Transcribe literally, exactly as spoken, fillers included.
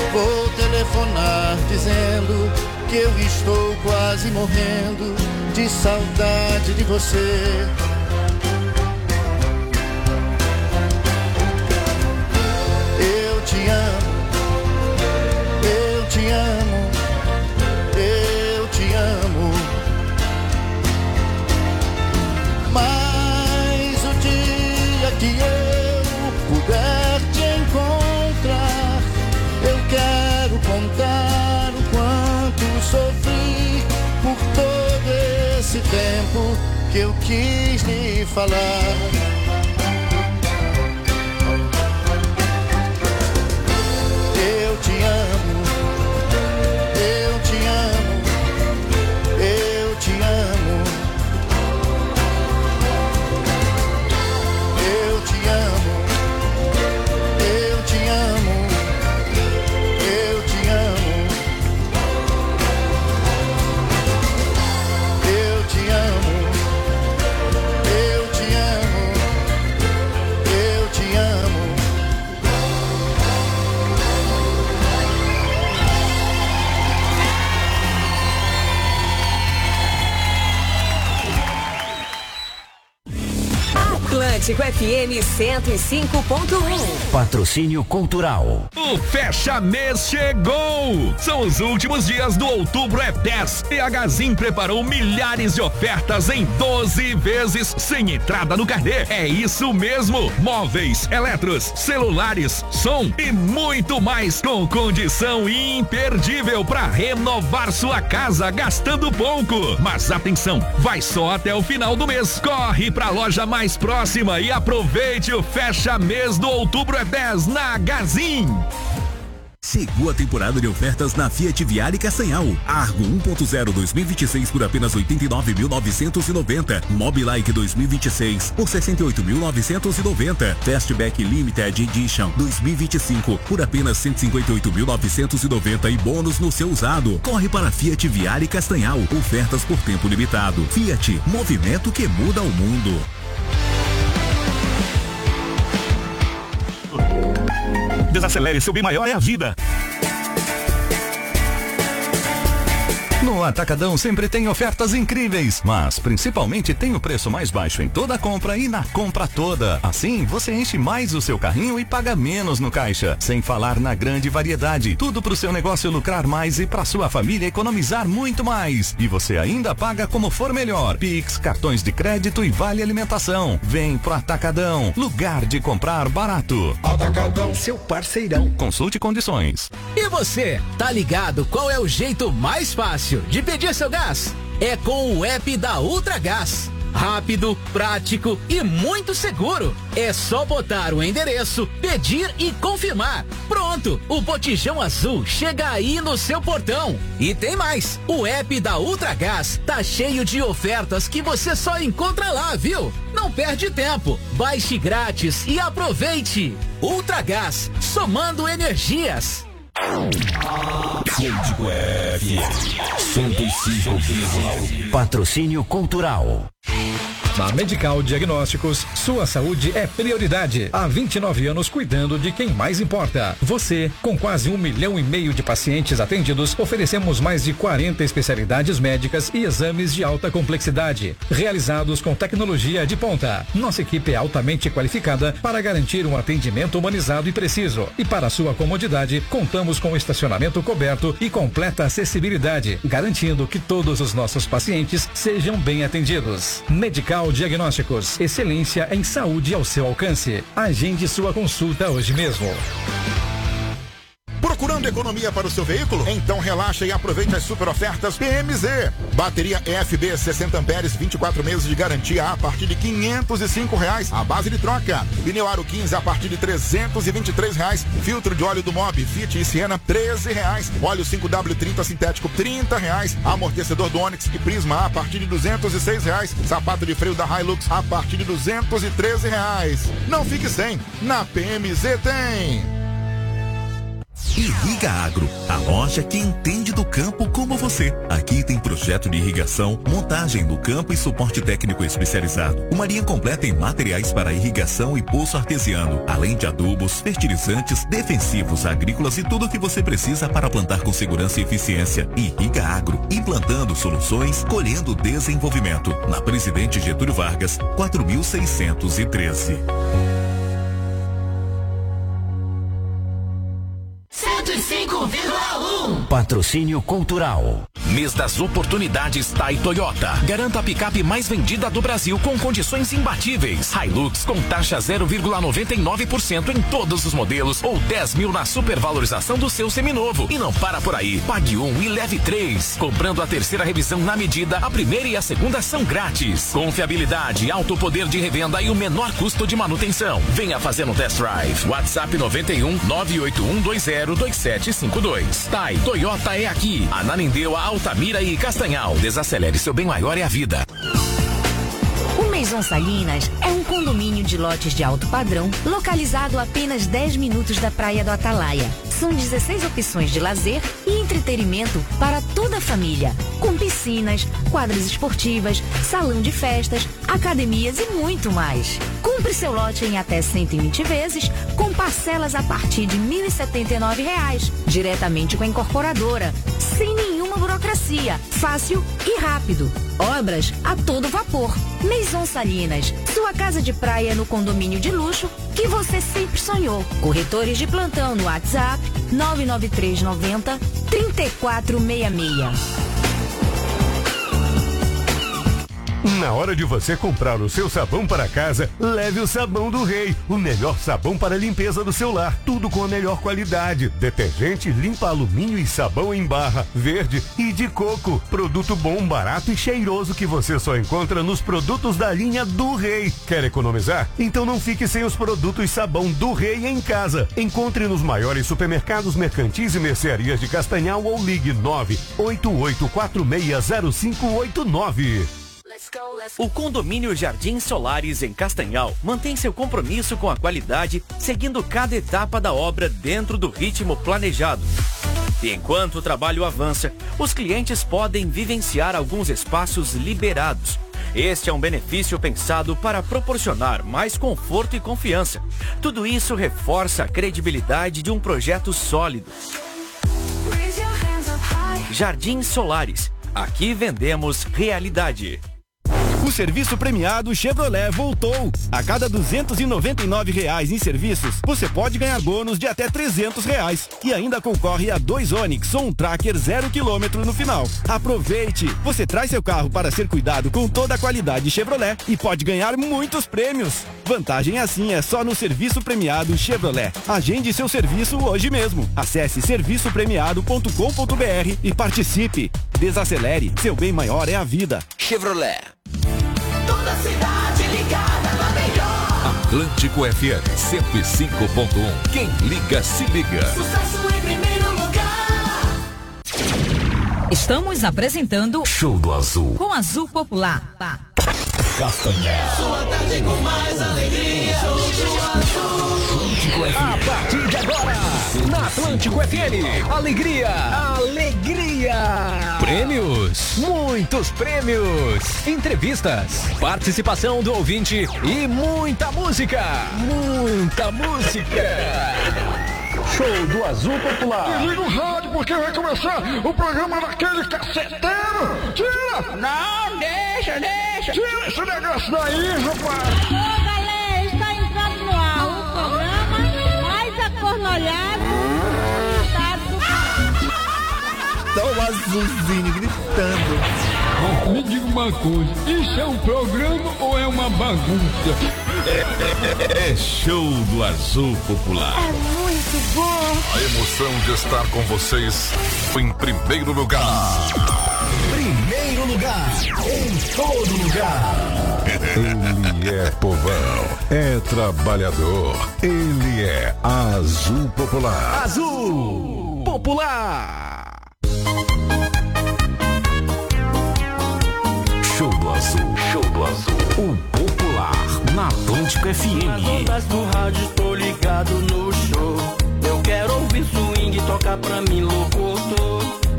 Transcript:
Vou telefonar dizendo que eu estou quase morrendo de saudade de você. Eu te amo, eu te amo, eu te amo. Mas o dia que eu puder te encontrar, eu quero contar o quanto sofri por todo esse tempo que eu quis lhe falar. Eu te amo, eu te amo, eu te amo. Eu te amo, eu te amo, eu te amo. Eu te amo, eu te amo, eu te amo. Atlântico F M cento e cinco ponto um. Patrocínio Cultural. O Fecha Mês chegou! São os últimos dias do Outubro é dez e a Gazin preparou milhares de ofertas em doze vezes sem entrada no carnê. É isso mesmo! Móveis, eletros, celulares, som e muito mais com condição imperdível para renovar sua casa gastando pouco. Mas atenção, vai só até o final do mês. Corre pra loja mais próxima e aproveite o Fecha Mês do Outubro é dez na Gazin. Chegou a temporada de ofertas na Fiat Viale Castanhal. Argo um ponto zero dois mil e vinte e seis por apenas oitenta e nove mil novecentos e noventa. Mobilike dois mil e vinte e seis por sessenta e oito mil novecentos e noventa. Fastback Limited Edition dois mil e vinte e cinco por apenas cento e cinquenta e oito mil novecentos e noventa e bônus no seu usado. Corre para Fiat Viale Castanhal. Ofertas por tempo limitado. Fiat, movimento que muda o mundo. Desacelere, seu bem maior é a vida. No Atacadão sempre tem ofertas incríveis, mas principalmente tem o preço mais baixo em toda a compra e na compra toda. Assim, você enche mais o seu carrinho e paga menos no caixa. Sem falar na grande variedade. Tudo pro seu negócio lucrar mais e pra sua família economizar muito mais. E você ainda paga como for melhor. Pix, cartões de crédito e vale alimentação. Vem pro Atacadão, lugar de comprar barato. Atacadão, seu parceirão. Consulte condições. E você, tá ligado qual é o jeito mais fácil de pedir seu gás? É com o app da Ultragás. Rápido, prático e muito seguro. É só botar o endereço, pedir e confirmar. Pronto, o botijão azul chega aí no seu portão. E tem mais, o app da Ultragás tá cheio de ofertas que você só encontra lá, viu? Não perde tempo, baixe grátis e aproveite. Ultragás, somando energias. Atlântico F M cento e cinco vírgula um. Patrocínio Cultural. Na Medical Diagnósticos, sua saúde é prioridade. Há vinte e nove anos cuidando de quem mais importa. Você, com quase um milhão e meio de pacientes atendidos, oferecemos mais de quarenta especialidades médicas e exames de alta complexidade, realizados com tecnologia de ponta. Nossa equipe é altamente qualificada para garantir um atendimento humanizado e preciso. E para sua comodidade, contamos com estacionamento coberto e completa acessibilidade, garantindo que todos os nossos pacientes sejam bem atendidos. Medical Diagnósticos, excelência em saúde ao seu alcance. Agende sua consulta hoje mesmo. Procurando economia para o seu veículo? Então relaxa e aproveite as super ofertas P M Z. Bateria E F B sessenta amperes, vinte e quatro meses de garantia a partir de quinhentos e cinco reais, a base de troca. Pneu Aro quinze a partir de trezentos e vinte e três reais. Filtro de óleo do Mob, Fiat e Siena, treze reais. Óleo cinco W trinta sintético, trinta reais. Amortecedor do Onix e Prisma a partir de duzentos e seis reais. Sapato de freio da Hilux a partir de duzentos e treze reais. Não fique sem, na P M Z tem. E Riga Agro, a loja que entende do campo como você. Aqui tem projeto de irrigação, montagem do campo e suporte técnico especializado. Uma linha completa em materiais para irrigação e poço artesiano, além de adubos, fertilizantes, defensivos agrícolas e tudo o que você precisa para plantar com segurança e eficiência. Irriga Agro, implantando soluções, colhendo desenvolvimento. Na Presidente Getúlio Vargas, quatro mil seiscentos e treze. cento e cinco vírgula um. Patrocínio Cultural. Mês das oportunidades Tai Toyota. Garanta a picape mais vendida do Brasil com condições imbatíveis. Hilux com taxa zero vírgula noventa e nove por cento em todos os modelos ou dez mil na supervalorização do seu seminovo. E não para por aí. Pague um e leve três. Comprando a terceira revisão na medida, a primeira e a segunda são grátis. Confiabilidade, alto poder de revenda e o menor custo de manutenção. Venha fazer um test drive. WhatsApp noventa e um, nove oito um dois zero dois sete cinco dois. Tai Toyota é aqui. Ananindeua, Altamira e Castanhal. Desacelere, seu bem maior é a vida. O Maison Salinas é um condomínio de lotes de alto padrão, localizado a apenas dez minutos da Praia do Atalaia. São dezesseis opções de lazer e entretenimento para toda a família, com piscinas, quadras esportivas, salão de festas, academias e muito mais. Compre seu lote em até cento e vinte vezes, com parcelas a partir de mil e setenta e nove reais, diretamente com a incorporadora, sem nenhuma burocracia, fácil e rápido. Obras a todo vapor. Maison Salinas, sua casa de praia no condomínio de luxo que você sempre sonhou. Corretores de plantão no WhatsApp nove nove três nove zero, três quatro seis seis. Na hora de você comprar o seu sabão para casa, leve o Sabão do Rei, o melhor sabão para a limpeza do seu lar, tudo com a melhor qualidade. Detergente, limpa alumínio e sabão em barra, verde e de coco. Produto bom, barato e cheiroso que você só encontra nos produtos da linha do Rei. Quer economizar? Então não fique sem os produtos Sabão do Rei em casa. Encontre nos maiores supermercados mercantis e mercearias de Castanhal ou ligue nove oito oito quatro seis zero cinco oito nove. O Condomínio Jardim Solares em Castanhal mantém seu compromisso com a qualidade, seguindo cada etapa da obra dentro do ritmo planejado. E enquanto o trabalho avança, os clientes podem vivenciar alguns espaços liberados. Este é um benefício pensado para proporcionar mais conforto e confiança. Tudo isso reforça a credibilidade de um projeto sólido. Jardim Solares. Aqui vendemos realidade. O serviço premiado Chevrolet voltou. A cada duzentos e noventa e nove reais em serviços, você pode ganhar bônus de até trezentos reais. E ainda concorre a dois Onix ou um Tracker zero quilômetro no final. Aproveite! Você traz seu carro para ser cuidado com toda a qualidade Chevrolet e pode ganhar muitos prêmios. Vantagem assim é só no serviço premiado Chevrolet. Agende seu serviço hoje mesmo. Acesse serviço premiado ponto com ponto br e participe. Desacelere, seu bem maior é a vida. Chevrolet. Toda cidade ligada na melhor. Atlântico F M cento e cinco ponto um. Quem liga, se liga. Sucesso em primeiro lugar. Estamos apresentando Show do Azul com Azul Popular. Tá. Castanhal. Sua tarde com mais alegria. A partir de agora, na Atlântico F M, alegria, alegria, prêmios, muitos prêmios, entrevistas, participação do ouvinte e muita música, muita música. Show do Azul Popular. Desliga o rádio porque vai começar o programa daquele caceteiro. Tira! Não, deixa, deixa. Tira esse negócio daí, rapaz. Ô, galera, está entrando no ar o programa mais acornolhado do estado do... Só o Azulzinho gritando. Me diga uma coisa, isso é um programa ou é uma bagunça? É, é, é show do Azul Popular. É muito bom. A emoção de estar com vocês em primeiro lugar. Primeiro lugar, em todo lugar. Ele é povão, é trabalhador, ele é Azul Popular. Azul Popular. Show do Azul, show do Azul. O Popular na Atlântico F M. Nas ondas do rádio estou ligado no show. Eu quero quero ouvir swing, toca pra mim, locutor.